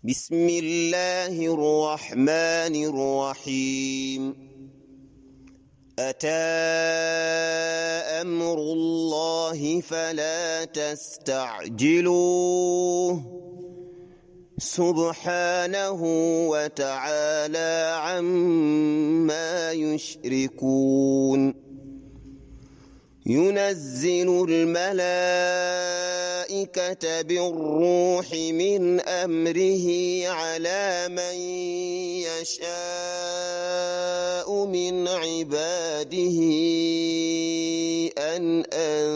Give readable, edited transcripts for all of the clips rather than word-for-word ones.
بسم الله الرحمن الرحيم أتى أمر الله فلا تستعجلوه سبحانه وتعالى عما يشركون ينزل الملائكة بالروح من أمره على من يشاء من عباده أن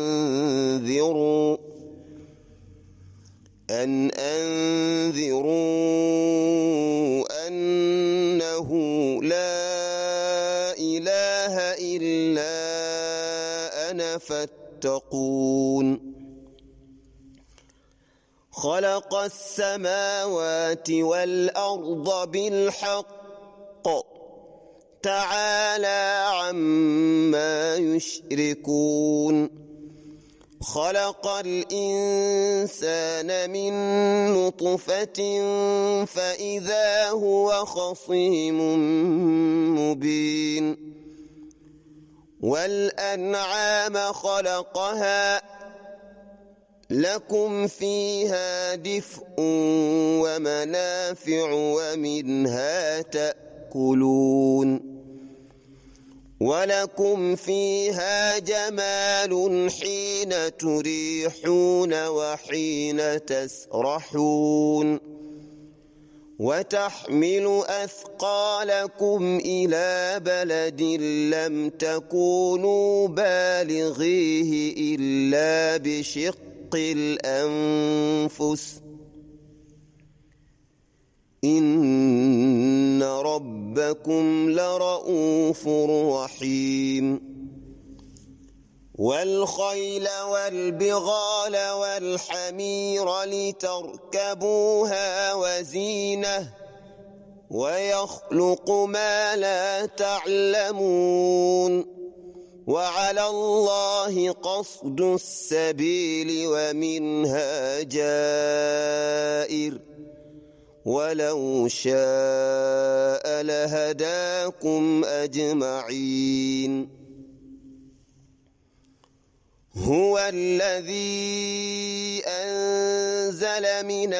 أنذروا أنه لا إله إلا أنا فاتقون خلق السماوات والأرض بالحق تعالى عما يشركون خلق الإنسان من نطفة فإذا هو خصيم مبين والأنعام خلقها لكم فيها دفء ومنافع ومنها تأكلون ولكم فيها جمال حين تريحون وحين تسرحون وتحمل أثقالكم إلى بلد لم تكونوا بالغيه إلا بشق الأنفس إن ربكم لرؤوف رحيم والخيل والبغال والحمير لتركبوها وزينة ويخلق ما لا تعلمون وعلى الله قصد السبيل ومنها جائر ولو شاء لهداكم أجمعين هو الذي أنزل من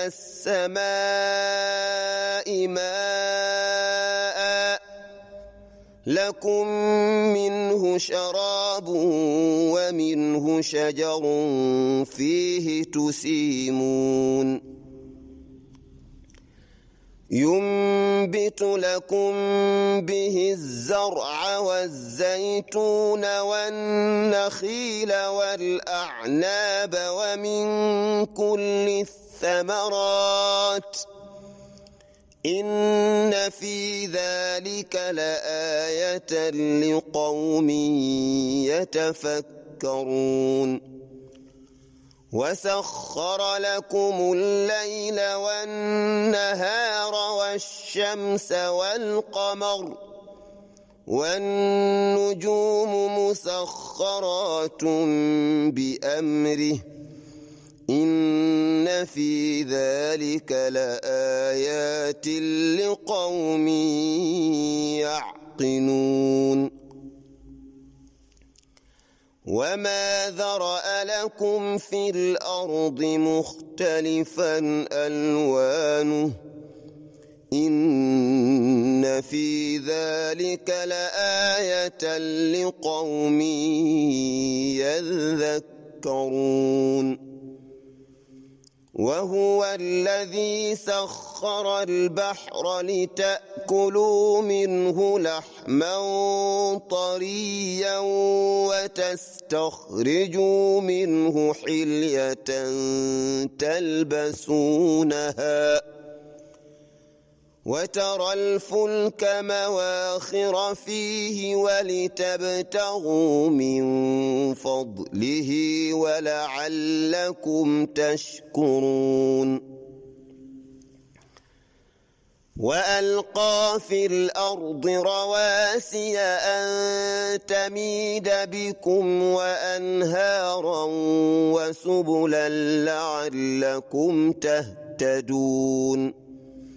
السماء ماء لكم منه شراب ومنه شجر فيه تسيمون ينبت لكم به الزرع والزيتون والنخيل والأعناب ومن كل الثمرات إن في ذلك لآية لقوم يتفكرون وسخر لكم الليل والنهار والشمس والقمر والنجوم مسخرات بأمره إن في ذلك لآيات لقوم يعقلون وما ذرأ لكم في الأرض مختلفا ألوانه إن في ذلك لآية لقوم يذكرون وهو الذي سخر البحر لتأكلوا منه لحما طريا وتستخرجوا منه حلية تلبسونها وترى الفلك مواخر فيه ولتبتغوا من فضله ولعلكم تشكرون وألقى في الأرض رواسي أن تميد بكم وأنهارا وسبلا لعلكم تهتدون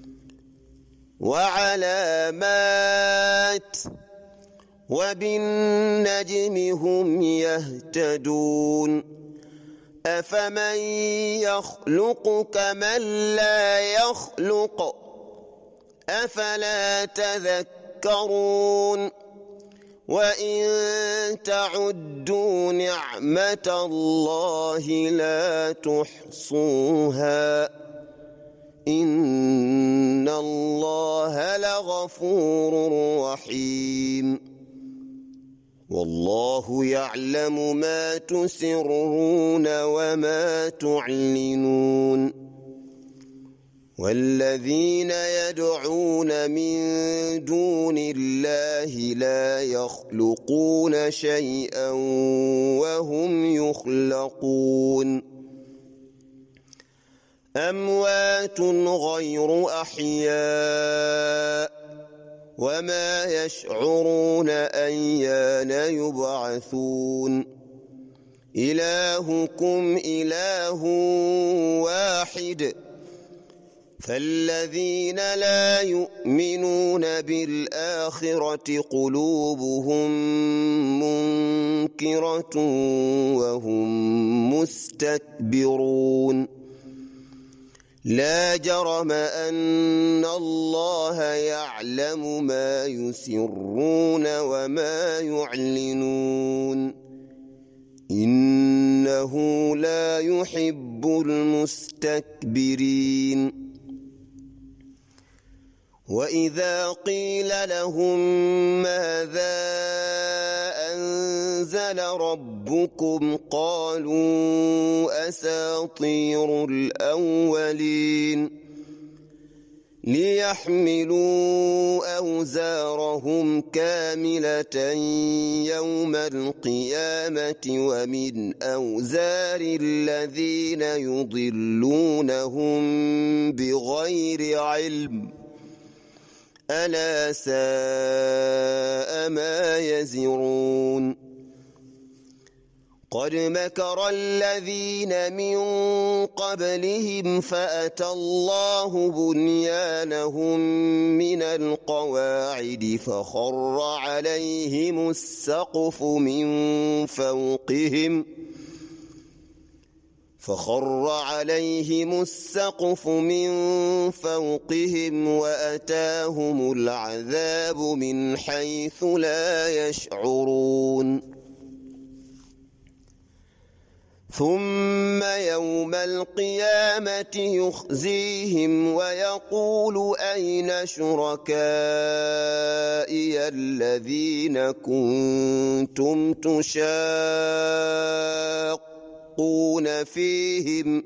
وعلامات وبالنجم هم يهتدون أفمن يخلق كمن لا يخلق أفلا تذكرون وإن تعدوا نعمة الله لا تحصوها إن الله لغفور رحيم والله يعلم ما تسرون وما تعلنون والذين يدعون من دون الله لا يخلقون شيئا وهم يخلقون أموات غير أحياء وما يشعرون أيان يبعثون إلهكم إله واحد فالذين لا يؤمنون بالآخرة قلوبهم منكرة وهم مستكبرون لا جرم أن الله يعلم ما يسرون وما يعلنون إنه لا يحب المستكبرين وإذا قيل لهم ماذا أنزل ربكم قالوا أساطير الأولين ليحملوا أوزارهم كاملة يوم القيامة ومن أوزار الذين يضلونهم بغير علم ألا ساء ما يزرون قد مكر الذين من قبلهم فأتى الله بنيانهم من القواعد فخر عليهم السقف من فوقهم وأتاهم العذاب من حيث لا يشعرون ثم يوم القيامة يخزيهم ويقول أين شركائي الذين كنتم تشاقون فيهم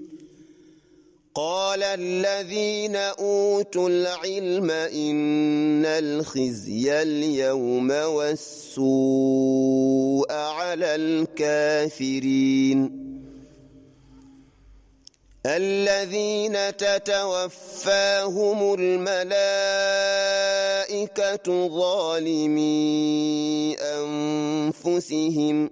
قال الذين أوتوا العلم إن الخزي اليوم والسوء على الكافرين الذين تتوفاهم الملائكة ظالمي أنفسهم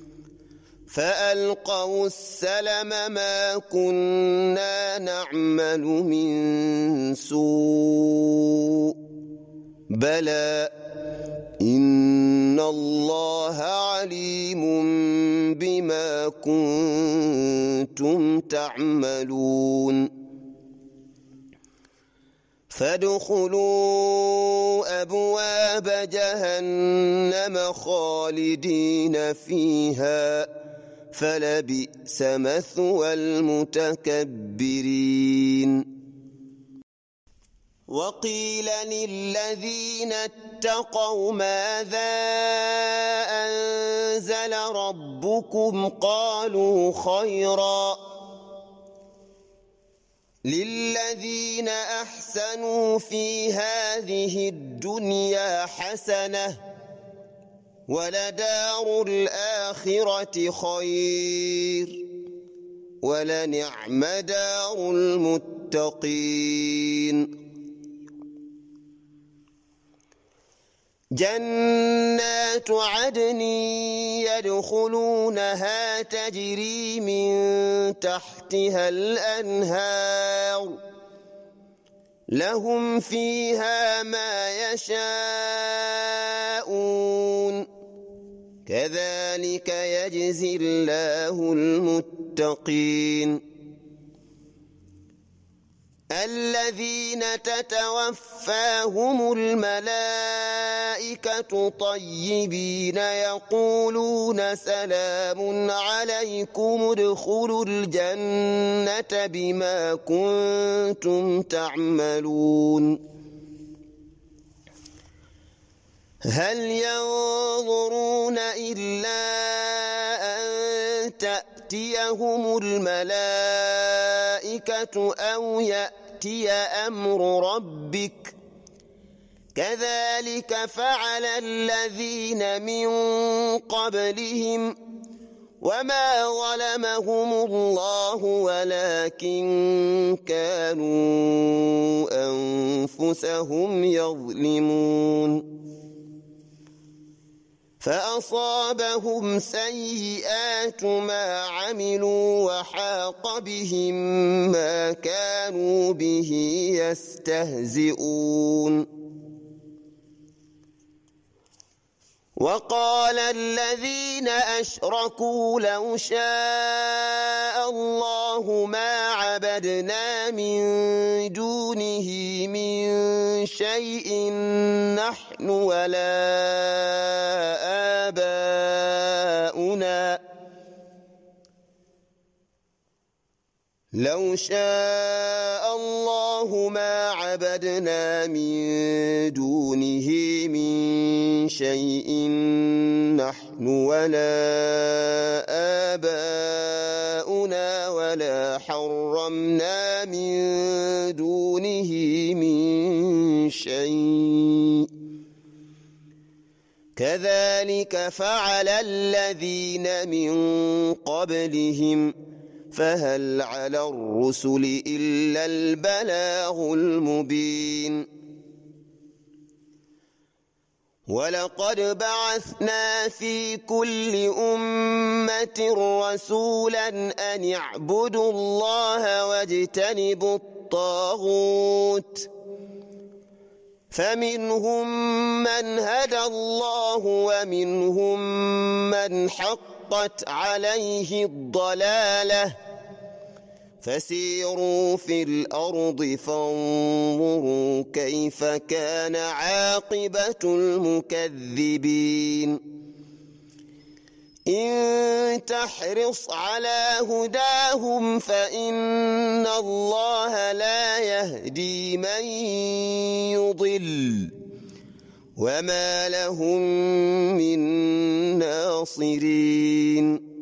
فألقوا السلم ما كنا نعمل من سوء بلى إن الله عليم بما كنتم تعملون فادخلوا أبواب جهنم خالدين فيها فلبئس مثوى المتكبرين وقيل للذين اتقوا ماذا أنزل ربكم قالوا خيرا للذين أحسنوا في هذه الدنيا حسنة ولدار الآخرة خير ولنعم دار المتقين جنات عدن يدخلونها تجري من تحتها الأنهار لهم فيها ما يشاءون كذلك يجزي الله المتقين الذين تتوفاهم الملائكة طيبين يقولون سلام عليكم ادخلوا الجنة بما كنتم تعملون هل ينظرون إلا أن تأتيهم الملائكة أو يأتي أمر ربك كذلك فعل الذين من قبلهم وما ظلمهم الله ولكن كانوا أنفسهم يظلمون فأصابهم سيئات ما عملوا وحاق بهم ما كانوا به يستهزئون وقال الذين أشركوا لو شاء الله ما عبدنا من دونه من شيء نحن ولا آباؤنا لو شاء الله ما عبدنا من دونه من شيء نحن ولا آباؤنا ولا حرمنا من دونه من شيء كذلك فعل الذين من قبلهم فهل على الرسل إلا البلاغ المبين ولقد بعثنا في كل أمة رسولا أن اعبدوا الله واجتنبوا الطاغوت فمنهم من هدى الله ومنهم من حقت عليه الضلالة فسيروا في الأرض فانظروا كيف كان عاقبة المكذبين إن تحرص على هداهم فإن الله لا يهدي من يضل وما لهم من ناصرين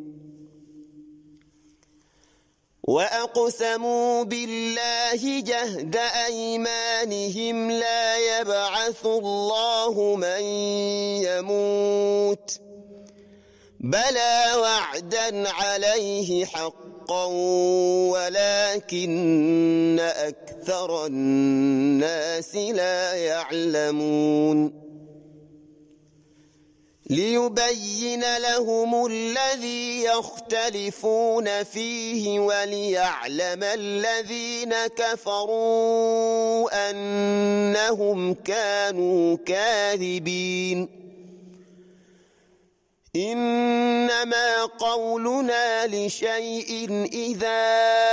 وأقسموا بالله جهد أيمانهم لا يبعث الله من يموت بلى وعدا عليه حقا ولكن أكثر الناس لا يعلمون ليبين لهم الذي يختلفون فيه وليعلم الذين كفروا أنهم كانوا كاذبين إنما قولنا لشيء إذا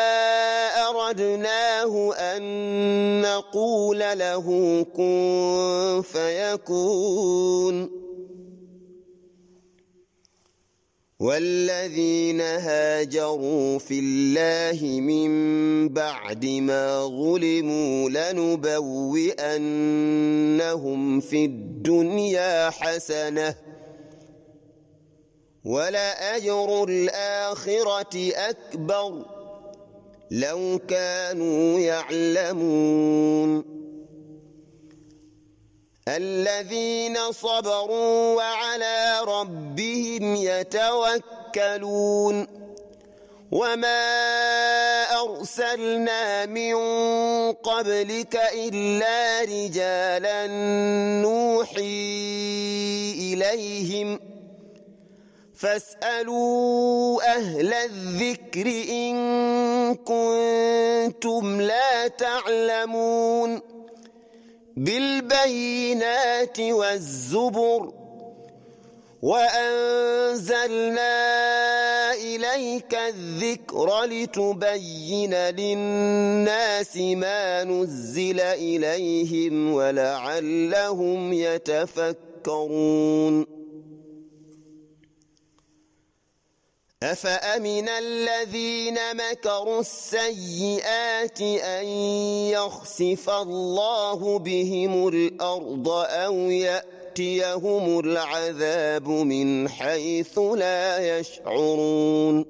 أردناه أن نقول له كن فيكون والذين هاجروا في الله من بعد ما ظلموا لنبوئنهم في الدنيا حسنة ولأجر الآخرة أكبر لو كانوا يعلمون الذين صبروا وعلى ربهم يتوكلون وما أرسلنا من قبلك إلا رجالا نوحي إليهم فاسألوا أهل الذكر إن كنتم لا تعلمون بالبينات والزبر وأنزلنا إليك الذكر لتبين للناس ما نزل إليهم ولعلهم يتفكرون أفأمن الذين مكروا السيئات أن يخسف الله بهم الأرض أو يأتيهم العذاب من حيث لا يشعرون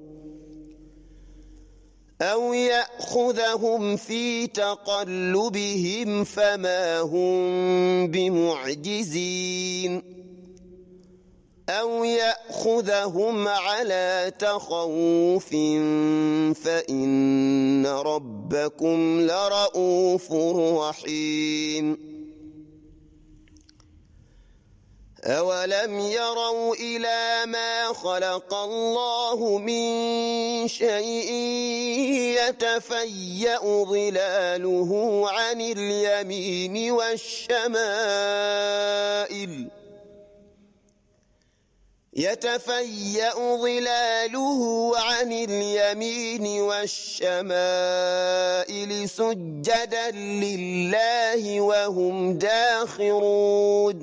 أو يأخذهم في تقلبهم فما هم بمعجزين أو يأخذهم على تخوف فإن ربكم لرؤوف رحيم أولم يروا إلى ما خلق الله من شيء يتفيأ ظلاله عن اليمين والشمائل سجدا لله وهم داخرون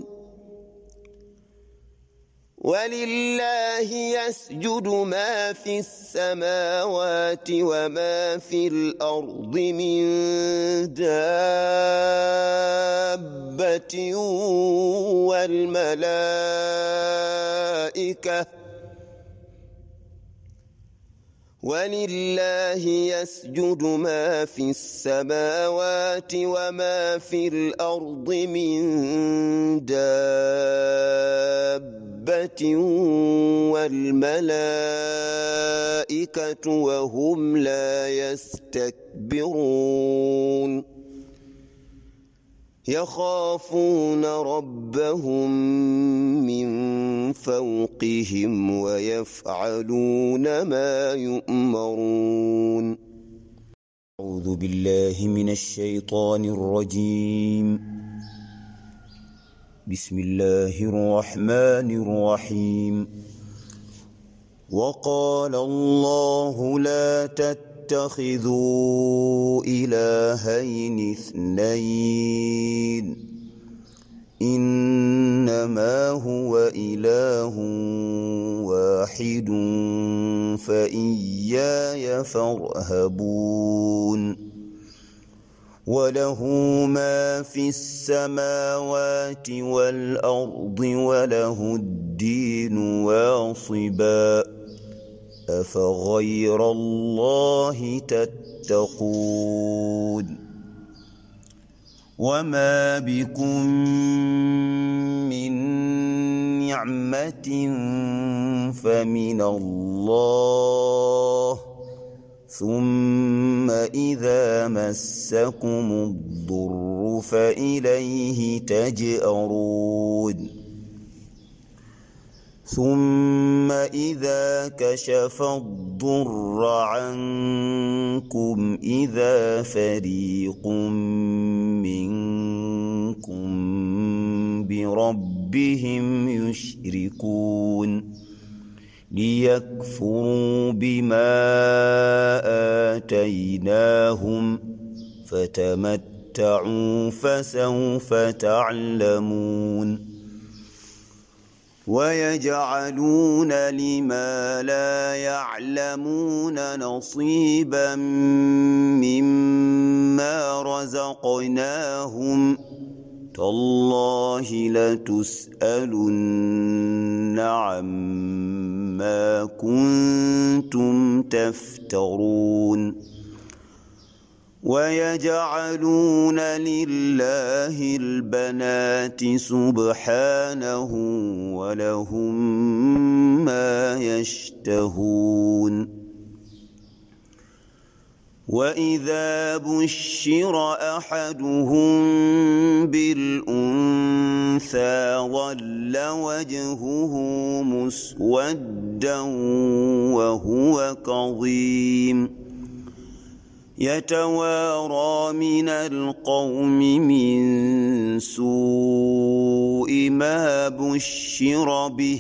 ولله يسجد ما في السماوات وما في الأرض من دابة ولله يسجد ما في السماوات وما في الأرض من دابة والملائكة وهم لا يستكبرون يخافون ربهم من فوقهم ويفعلون ما يؤمرون. أعوذ بالله من الشيطان الرجيم. بسم الله الرحمن الرحيم. وقال الله لا تتخذوا إلهين اثنين إنما هو إله واحد فإياي فارهبون وله ما في السماوات والأرض وله الدين واصبا أفغير الله تتقون وما بكم من نعمة فمن الله ثم إذا مسكم الضر فإليه تجأرون ثم إذا كشف الضر عنكم إذا فريق منكم بربهم يشركون ليكفروا بما آتيناهم فتمتعوا فسوف تعلمون ويجعلون لما لا يعلمون نصيبا مما رزقناهم تالله لتسألن عما كنتم تفترون ويجعلون لله البنات سبحانه ولهم ما يشتهون وإذا بشر أحدهم بالأنثى أنثى ظل وجهه مسودا وهو كظيم يتوارى من القوم من سوء ما بشر به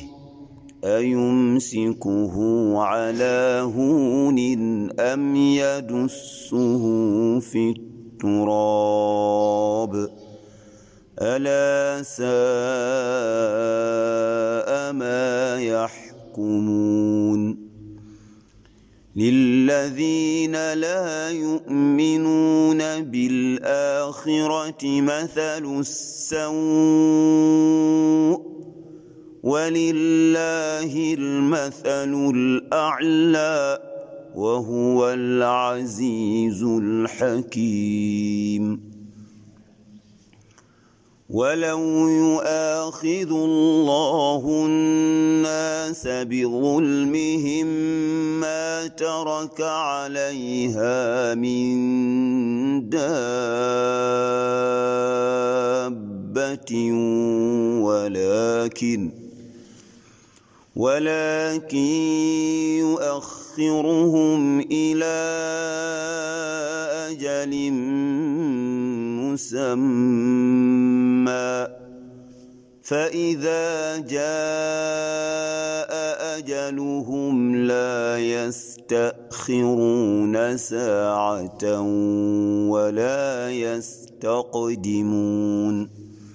أيمسكه على هون أم يدسه في التراب ألا ساء ما يحكمون للذين لا يؤمنون بالآخرة مثل السوء ولله المثل الأعلى وهو العزيز الحكيم ولو يؤاخذ الله الناس بظلمهم ما ترك عليها من دابة ولكن يؤخرهم إلى أجل مسمى فإذا جاء أجلهم لا يستأخرون ساعة ولا يستقدمون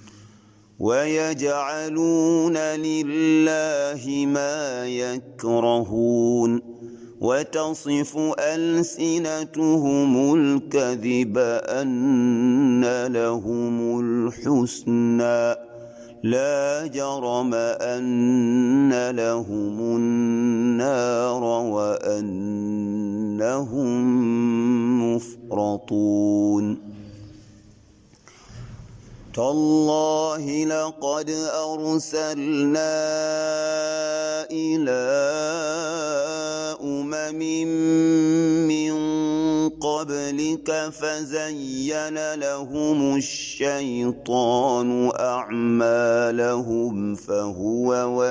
ويجعلون لله ما يكرهون وتصف ألسنتهم الكذب أن لهم الحسنى لا جرم أن لهم النار وأنهم مفرطون تالله لقد أرسلنا إلى من قبلك فزين لهم الشيطان أعمالهم فهو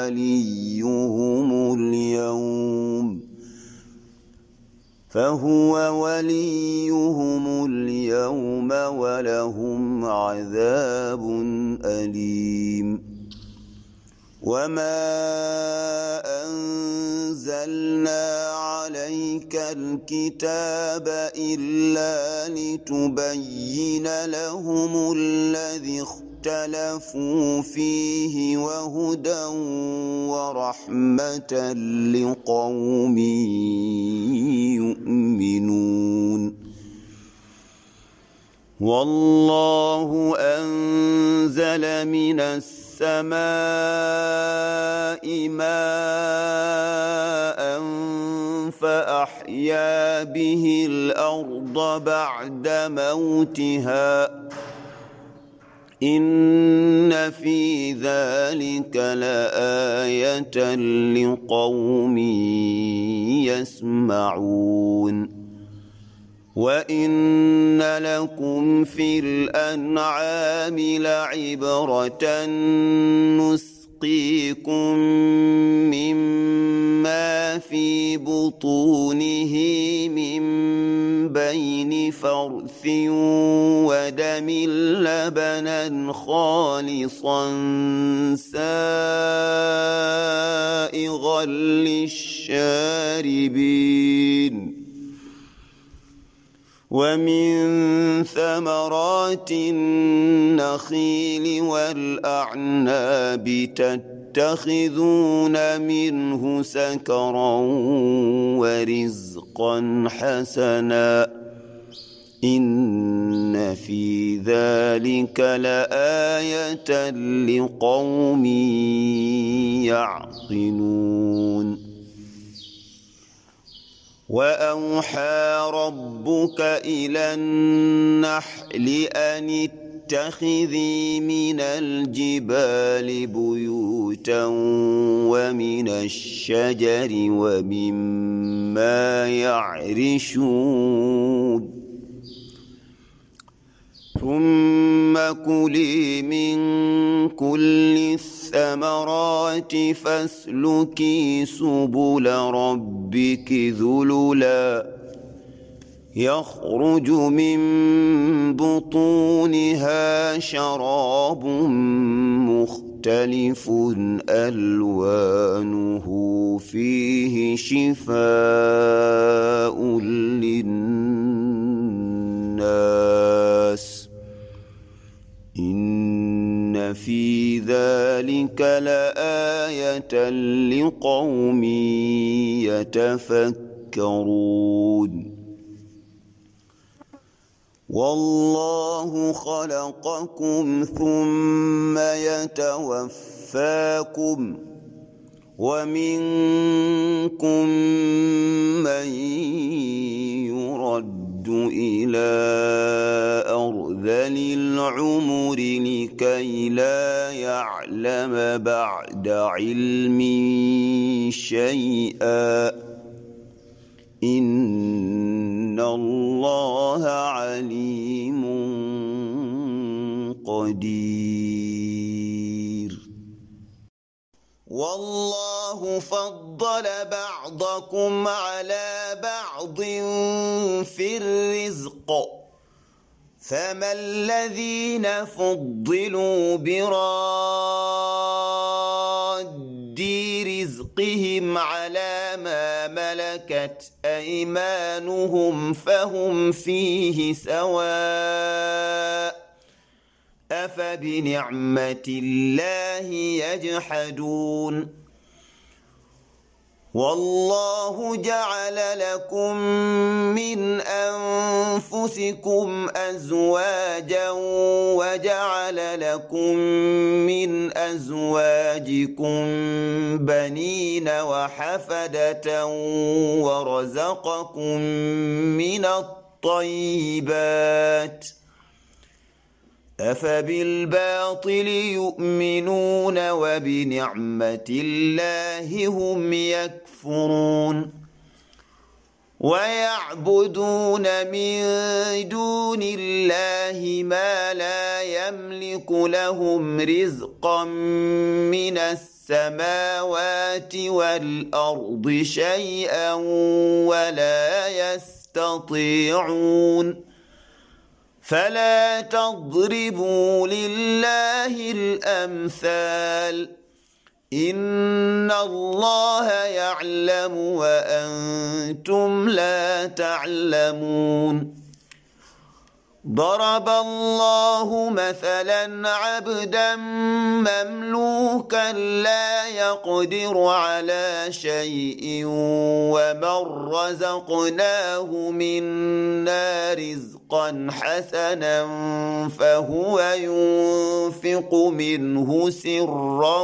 وليهم اليوم ولهم عذاب أليم وما أنزلنا عليك الكتاب إلا لتبين لهم الذي اختلفوا فيه وهدى ورحمة لقوم يؤمنون والله أنزل من السماء ماء فأحيا به الأرض بعد موتها إن في ذلك لآية لقوم يسمعون وإن لكم في الأنعام لعبرة نسقيكم مما في بطونه من بين فرث ودم لبنا خالصا سائغا للشاربين ومن ثمرات النخيل والأعناب تتخذون منه سكرا ورزقا حسنا إن في ذلك لآية لقوم يعقلون وأوحى ربك إلى النحل أن اتخذي من الجبال بيوتا ومن الشجر ومما يعرشون ثم ثم كلي من كل الثمرات فاسلكي سبل ربك ذللا يخرج من بطونها شراب مختلف ألوانه فيه شفاء للناس إن في ذلك لآية لقوم يتفكرون والله خلقكم ثم يتوفاكم ومنكم من يرد إلى أرذل العمر لكي لا يعلم بعد علم شيئا إن الله عليم قدير والله فضل بعضكم على بعض في الرزق فما الذين فضلوا براد رزقهم على ما ملكت أيمانهم فهم فيه سواء أفبنعمة الله يجحدون والله جعل لكم من أنفسكم أزواجا وجعل لكم من أزواجكم بنين وحفدة ورزقكم من الطيبات أفبالباطل يؤمنون وبنعمة الله هم يكفرون ويعبدون من دون الله ما لا يملك لهم رزقا من السماوات والأرض شيئا ولا يستطيعون فلا تضربوا لله الأمثال إن الله يعلم وأنتم لا تعلمون ضرب الله مثلا عبدا مملوكا لا يقدر على شيء ومن رزقناه منا رزقا حسنا فهو ينفق منه سرا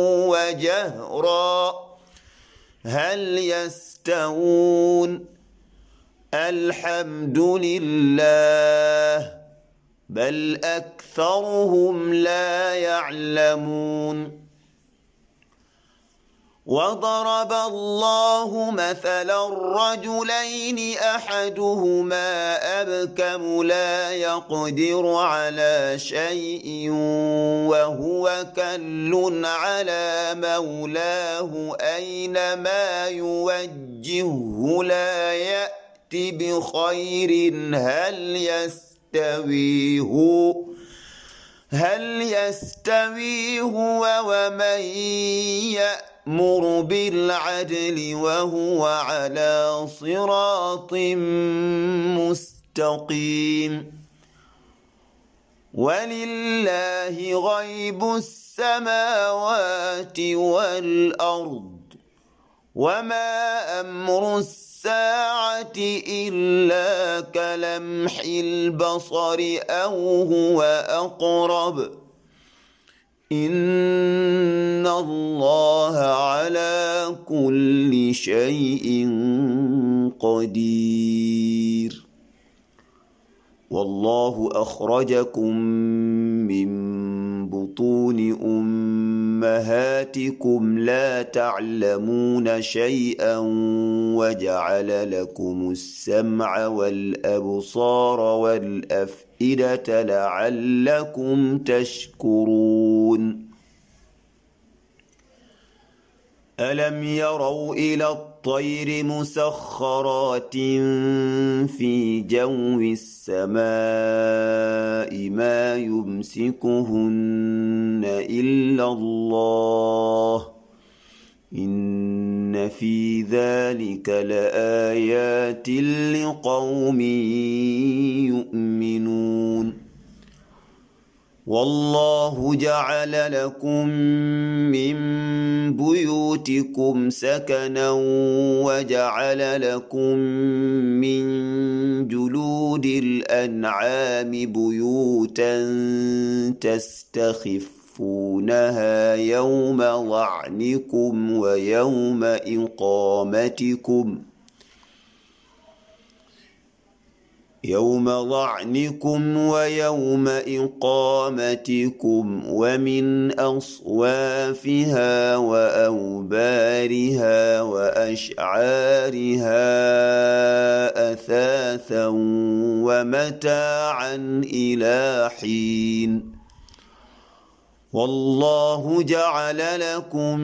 وجهرا هل يستوون الحمد لله بل أكثرهم لا يعلمون وضرب الله مثلا رجلين أحدهما أبكم لا يقدر على شيء وهو كل على مولاه أينما يوجهه لا يأتي بخير هل يستوي هو ومن يأمر بالعدل وهو على صراط مستقيم ولله غيب السماوات والأرض وما أمر الساعة إلا كلمح البصر أو هو أقرب إن الله على كل شيء قدير والله أخرجكم من بطون أمهاتكم لا تعلمون شيئا وجعل لكم السمع والأبصار والأفئدة لعلكم تشكرون ألم يروا إلى الطير مسخرات في جو السماء ما يمسكهن إلا الله إن في ذلك لآيات لقوم يؤمنون والله جعل لكم من بيوتكم سكنا وجعل لكم من جلود الأنعام بيوتا تستخفونها يوم ظعنكم ويوم إقامتكم ومن أصوافها وأوبارها وأشعارها أثاثا ومتاعا إلى حين والله جعل لكم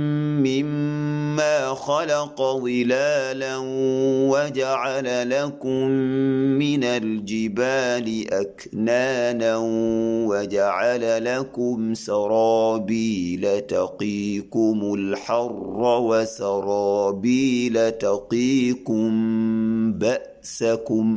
مما خلق ظلالا وجعل لكم من الجبال أكنانا وجعل لكم سرابيل تقيكم الحر وسرابيل تقيكم بأسكم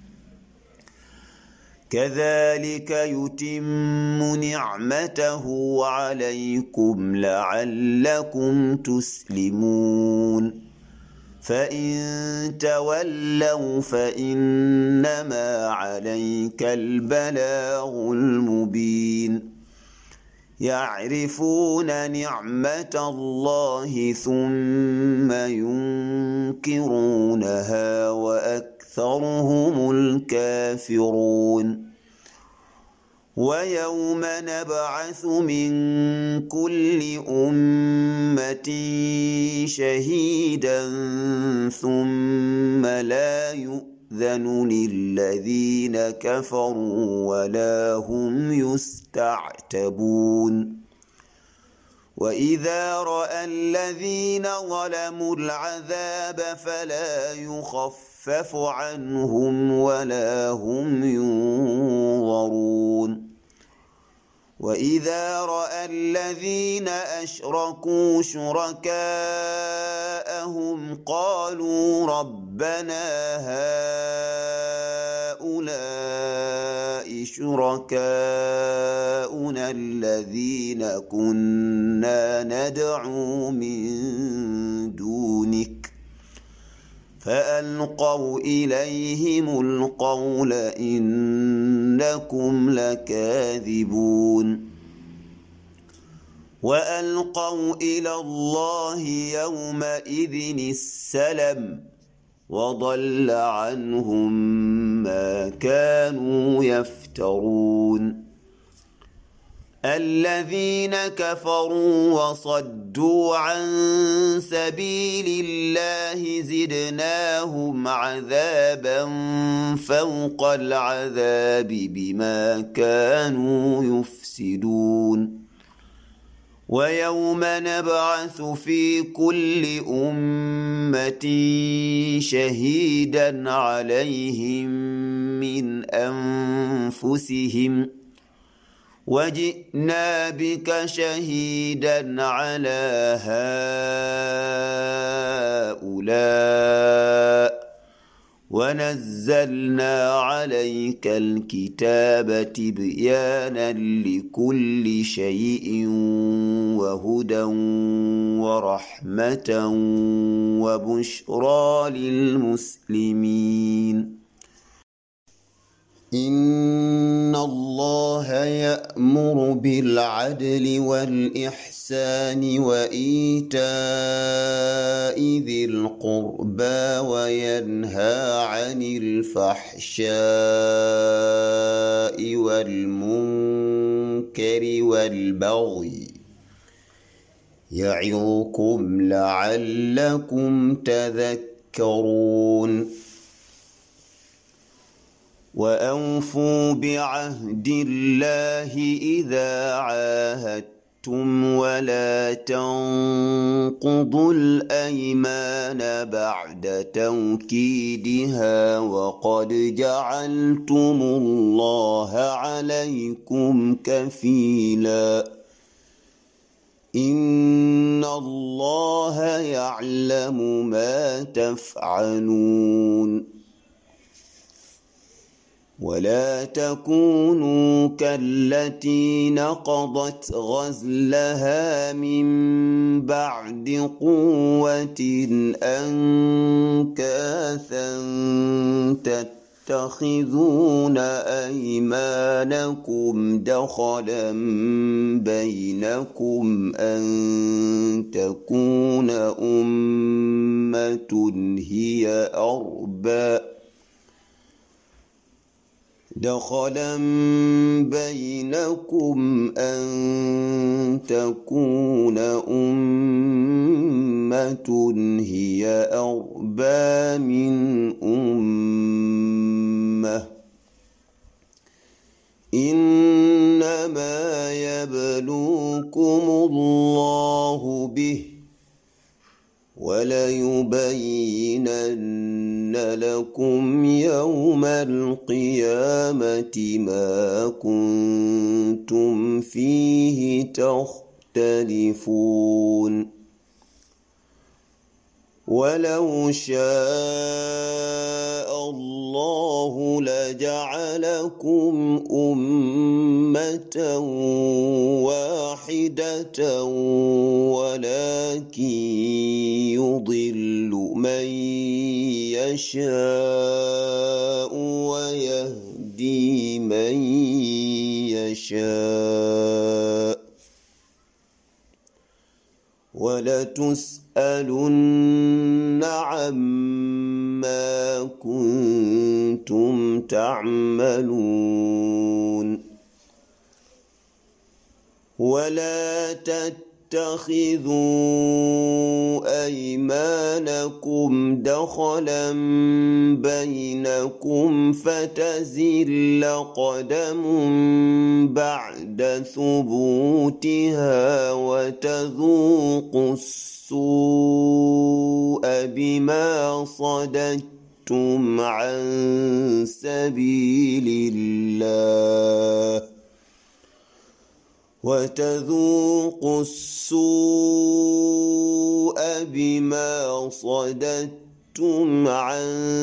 كذلك يتم نعمته عليكم لعلكم تسلمون فإن تولوا فإنما عليك البلاغ المبين يعرفون نعمة الله ثم ينكرونها وأكثرهم الكافرون ويوم نبعث من كل أمة شهيدا ثم لا يؤذن للذين كفروا ولا هم يستعتبون وإذا رأى الذين ظلموا العذاب فلا يخفف عنهم ولا هم ينظرون وإذا رأى الذين أشركوا شركاءهم قالوا ربنا هؤلاء شركاؤنا الذين كنا ندعو من دونك فألقوا إليهم القول إنكم لكاذبون وألقوا إلى الله يومئذ السلم وضل عنهم ما كانوا يفترون الذين كفروا وصدوا عن سبيل الله زدناهم عذابا فوق العذاب بما كانوا يفسدون ويوم نبعث في كل أمة شهيدا عليهم من أنفسهم وجئنا بك شهيدا على هؤلاء ونزلنا عليك الكتاب تبيانا لكل شيء وهدى ورحمة وبشرى للمسلمين إن الله يأمر بالعدل والإحسان وإيتاء ذي القربى وينهى عن الفحشاء والمنكر والبغي يعظكم لعلكم تذكرون وأوفوا بعهد الله إذا عاهدتم ولا تنقضوا الأيمان بعد توكيدها وقد جعلتم الله عليكم كفيلا إن الله يعلم ما تفعلون ولا تكونوا كالتي نقضت غزلها من بعد قوة أنكاثا تتخذون أيمانكم دخلا بينكم أن تكون أمة هي أربى دخلا بينكم أن تكون أمة هي أربى من أمة إنما يبلوكم الله به وليبينن لكم يوم القيامة ما كنتم فيه تختلفون ولو شاء الله لجعلكم أمة واحدة ولكن يضل من يشاء ويهدي من يشاء ولتسألن عما كنتم تعملون ولا تتخذوا أيمانكم دخلا بينكم فتزل قدم بعد ثبوتها وتذوقوا السوء بما صددتم عن سبيل الله وتذوقوا السوء بما صددتم عن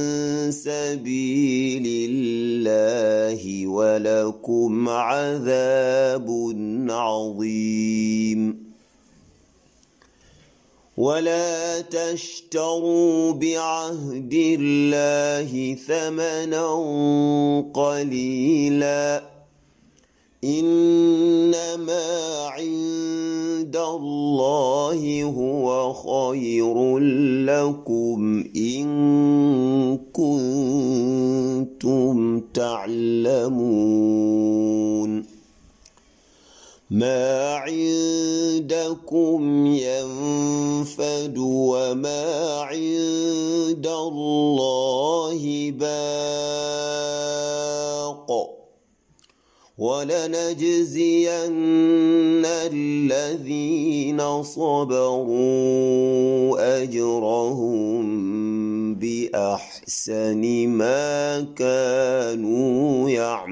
سبيل الله ولكم عذاب عظيم ولا تشتروا بعهد الله ثمنا قليلا إنما عند الله هو خير لكم إن كنتم تعلمون ما عندكم ينفد وما عند الله باق ولنجزين الذين صبروا أجرهم بأحسن ما كانوا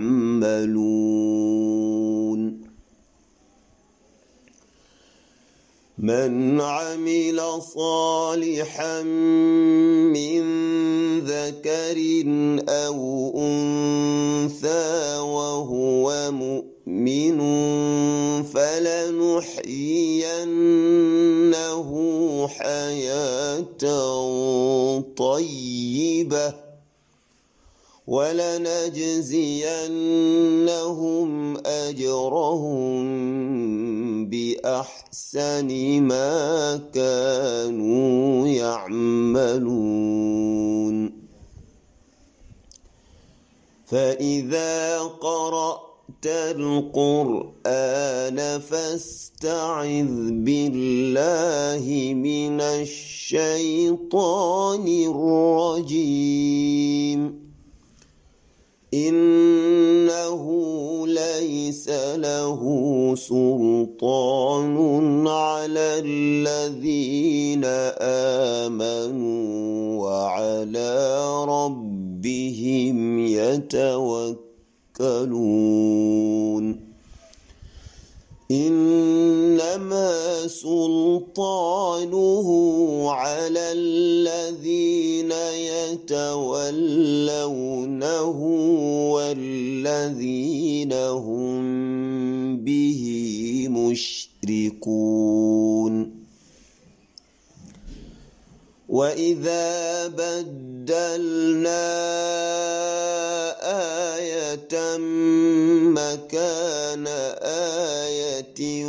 يعملون من عمل صالحا من ذكر أو أنثى وهو مؤمن فلنحيينه حياة طيبة ولنجزينهم أجرهم بأحسن ما كانوا يعملون فإذا قرأت القرآن فاستعذ بالله من الشيطان الرجيم إنه ليس له سلطان على الذين آمنوا وعلى ربهم يتوكلون إنما سلطانه على الذين يتولونه والذين هم به مشركون وإذا بدلنا آية مكان آية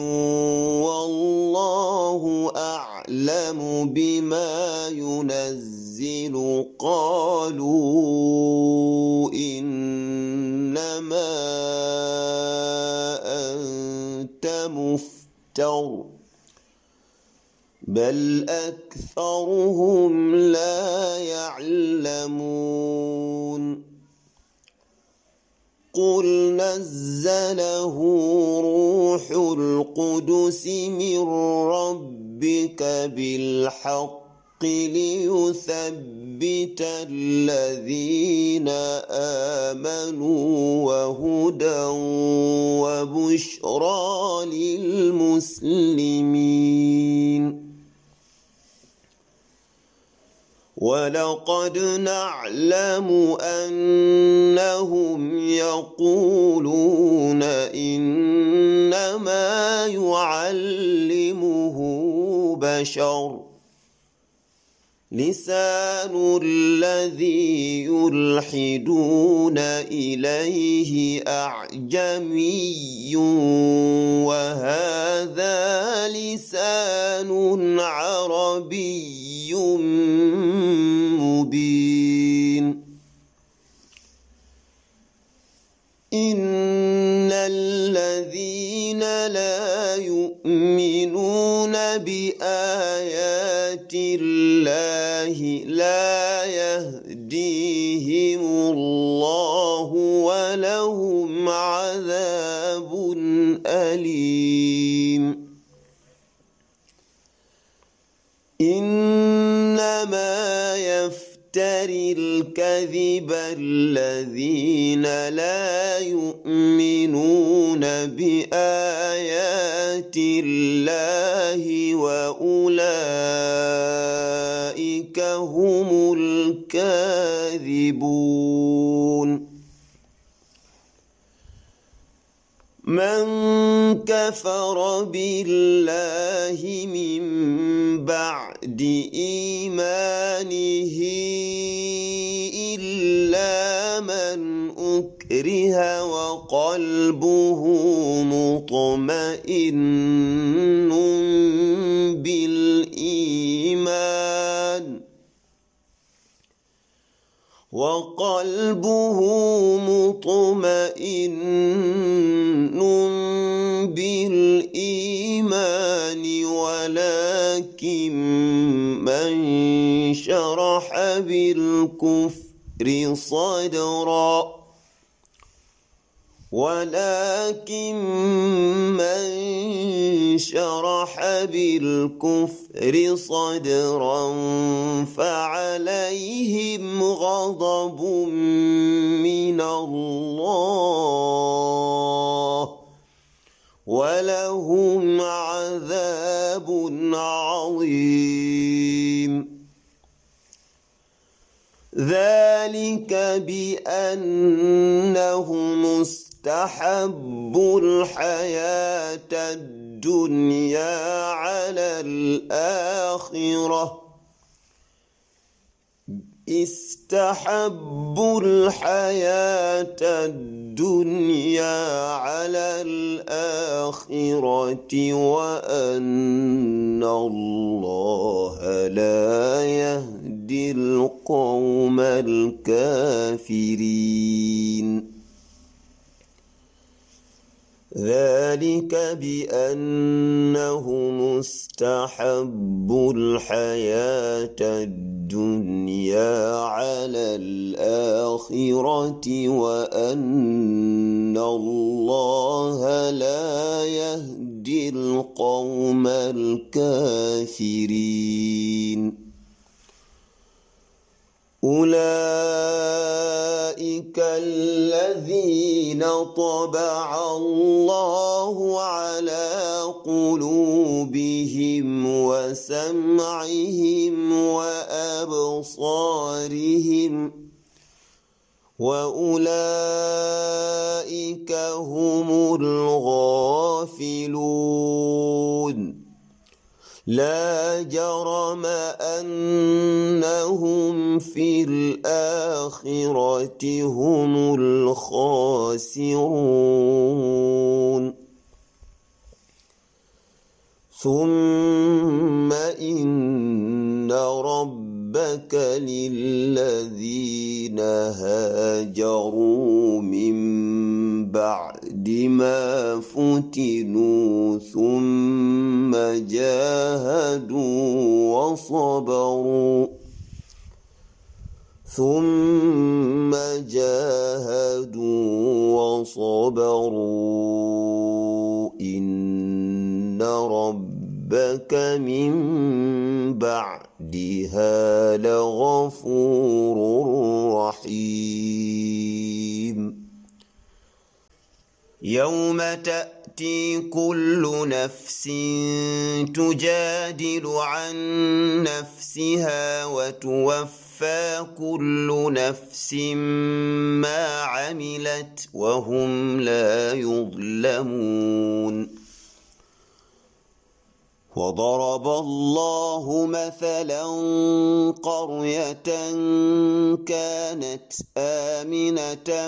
والله أعلم بما ينزل قالوا إنما أنت مفتر بل أكثرهم لا يعلمون قل نزله روح القدس من ربك بالحق ليثبت الذين آمنوا وهدى وبشرى للمسلمين ولقد نعلم أنهم يقولون إنما يعلمه بشر لسان الذي يلحدون إليه أعجمي وهذا لسان عربي مبين إن الذين لا يؤمنون بآيات الله لا يهديهم الله ولهم عذاب أليم إنما يفتري الكذب الذين لا يؤمنون بآيات الله وأولئك هم الكاذبون من كفر بالله من بعد إيمانه إلا من أكره وقلبه مطمئن بالإيمان ولكن من شرح بالكفر صدرا فعليهم غضب من الله ولهم عذاب عظيم ذلك بأنهم استحبوا الحياة الدنيا على الآخرة وأن الله لا يهدي القوم الكافرين ذلك بأنهم استحبوا الحياة الدنيا على الآخرة وأن الله لا يهدي القوم الكافرين أولئك الذين طبع الله على قلوبهم وسمعهم وأبصارهم وأولئك هم الغافلون لا جرم أنهم في الآخرة هم الخاسرون ثم إن ربك للذين هاجروا من بعد ما فتنوا ثم جاهدوا وصبروا إن ربك من بعدها لغفور رحيم يوم تأتي كل نفس تجادل عن نفسها وتوفى كل نفس ما عملت وهم لا يظلمون وضرب الله مثلا قرية كانت آمنة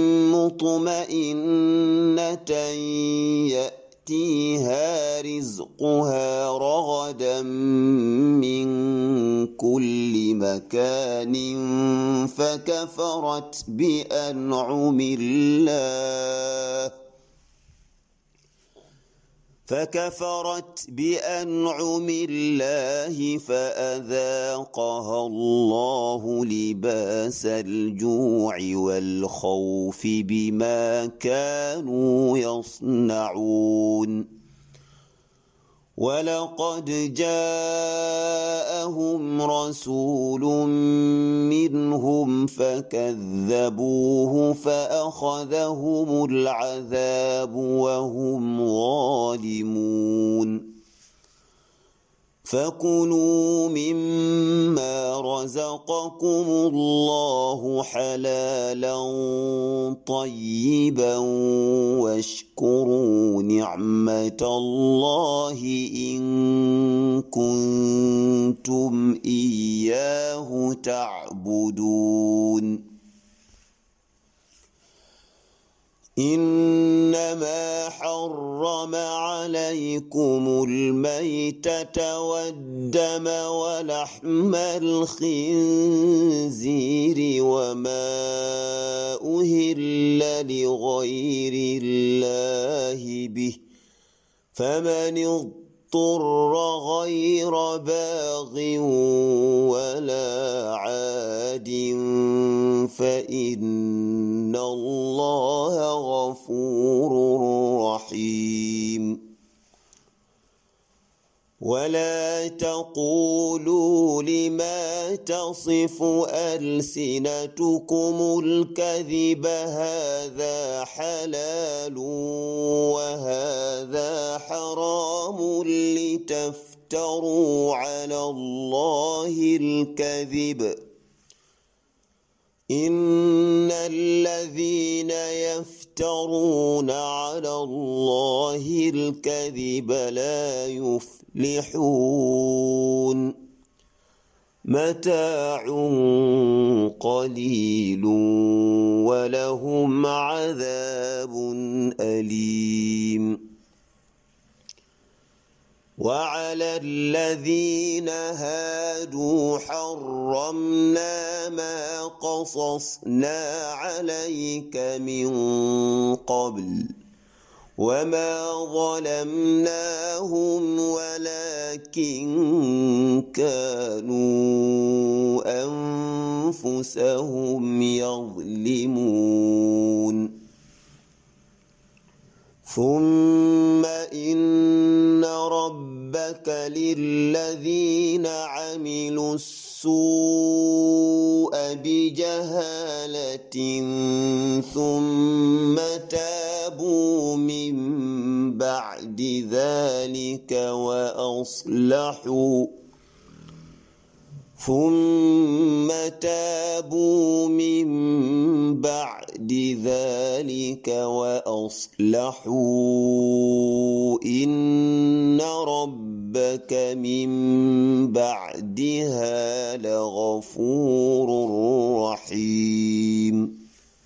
مطمئنة يأتيها رزقها رغدا من كل مكان فكفرت بأنعم الله فأذاقها الله لباس الجوع والخوف بما كانوا يصنعون ولقد جاءهم رسول منهم فكذبوه فأخذهم العذاب وهم ظالمون فكلوا مما رزقكم الله حلالا طيبا واشكروا نعمة الله إن كنتم إياه تعبدون إنما حرم عليكم الميتة والدم ولحم الخنزير وما أهل لغير الله به فمن اضطر غير باغ ولا عاد فإن الله غفور رحيم ولا تقولوا لما تصف ألسنتكم الكذب هذا حلال وهذا حرام لتفتروا على الله الكذب إن الذين يفترون على الله الكذب لا يفلحون متاع قليل ولهم عذاب أليم وعلى الذين هادوا حرمنا ما قصصنا عليك من قبل وما ظلمناهم ولكن كانوا أنفسهم يظلمون ثم إن ربك للذين عملوا السوء بجهالة ثم تابوا من بعد ذلك وأصلحوا إن ربك من بعدها لغفور رحيم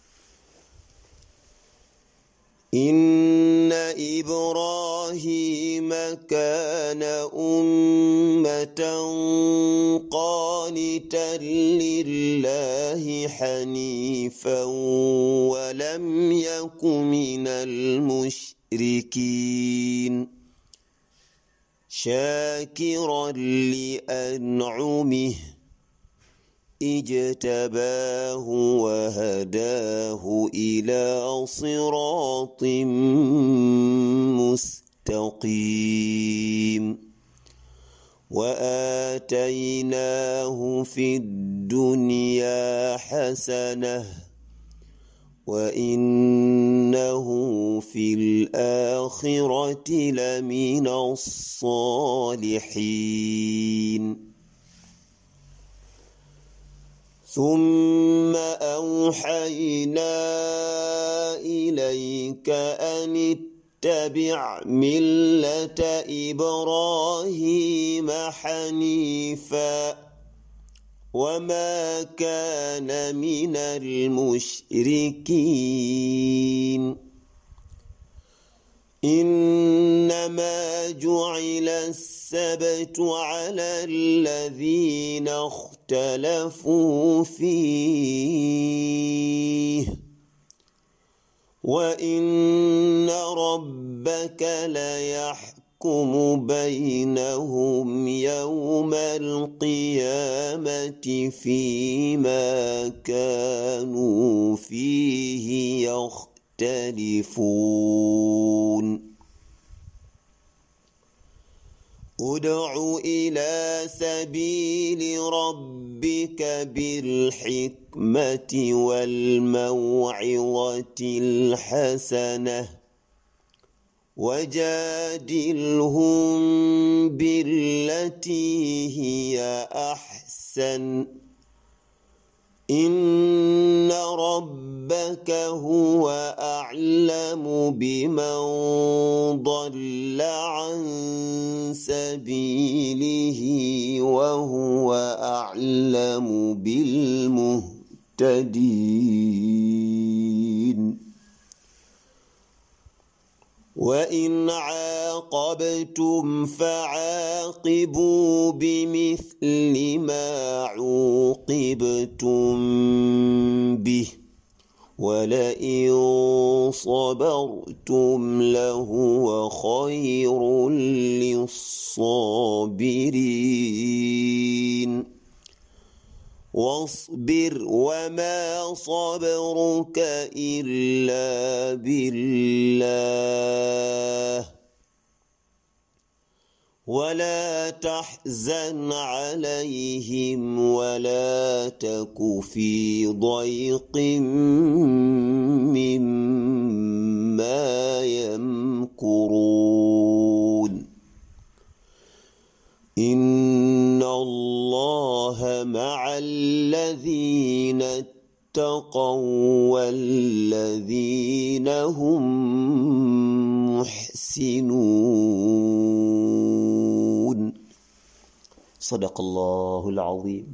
إن إبراهيم كان أمة قانتا لله حنيفا ولم يك من المشركين شاكرا لأنعمه اجتباه وهداه إلى صراط مستقيم وآتيناه في الدنيا حسنة وإنه في الآخرة لمن الصالحين ثم أوحينا إليك أن اتبع ملة إبراهيم حنيفا وما كان من المشركين إنما جعل السبت على الذين اختلفوا فيه وإن ربك ليحكم بينهم يوم القيامة فيما كانوا فيه يختلفون ادع إلى سبيل ربك بالحكمة والموعظة الحسنة وجادلهم بالتي هي أحسن إن ربك هو أعلم بمن ضل عن سبيله وهو أعلم بالمهتدين وإن عاقبتم فعاقبوا بمثل ما عوقبتم به ولئن صبرتم لهو خير للصابرين واصبر وما صبرك إلا بالله ولا تحزن عليهم ولا تك في ضيق مما يمكرون إن الله مع الذين اتقوا والذين هم محسنون صدق الله العظيم.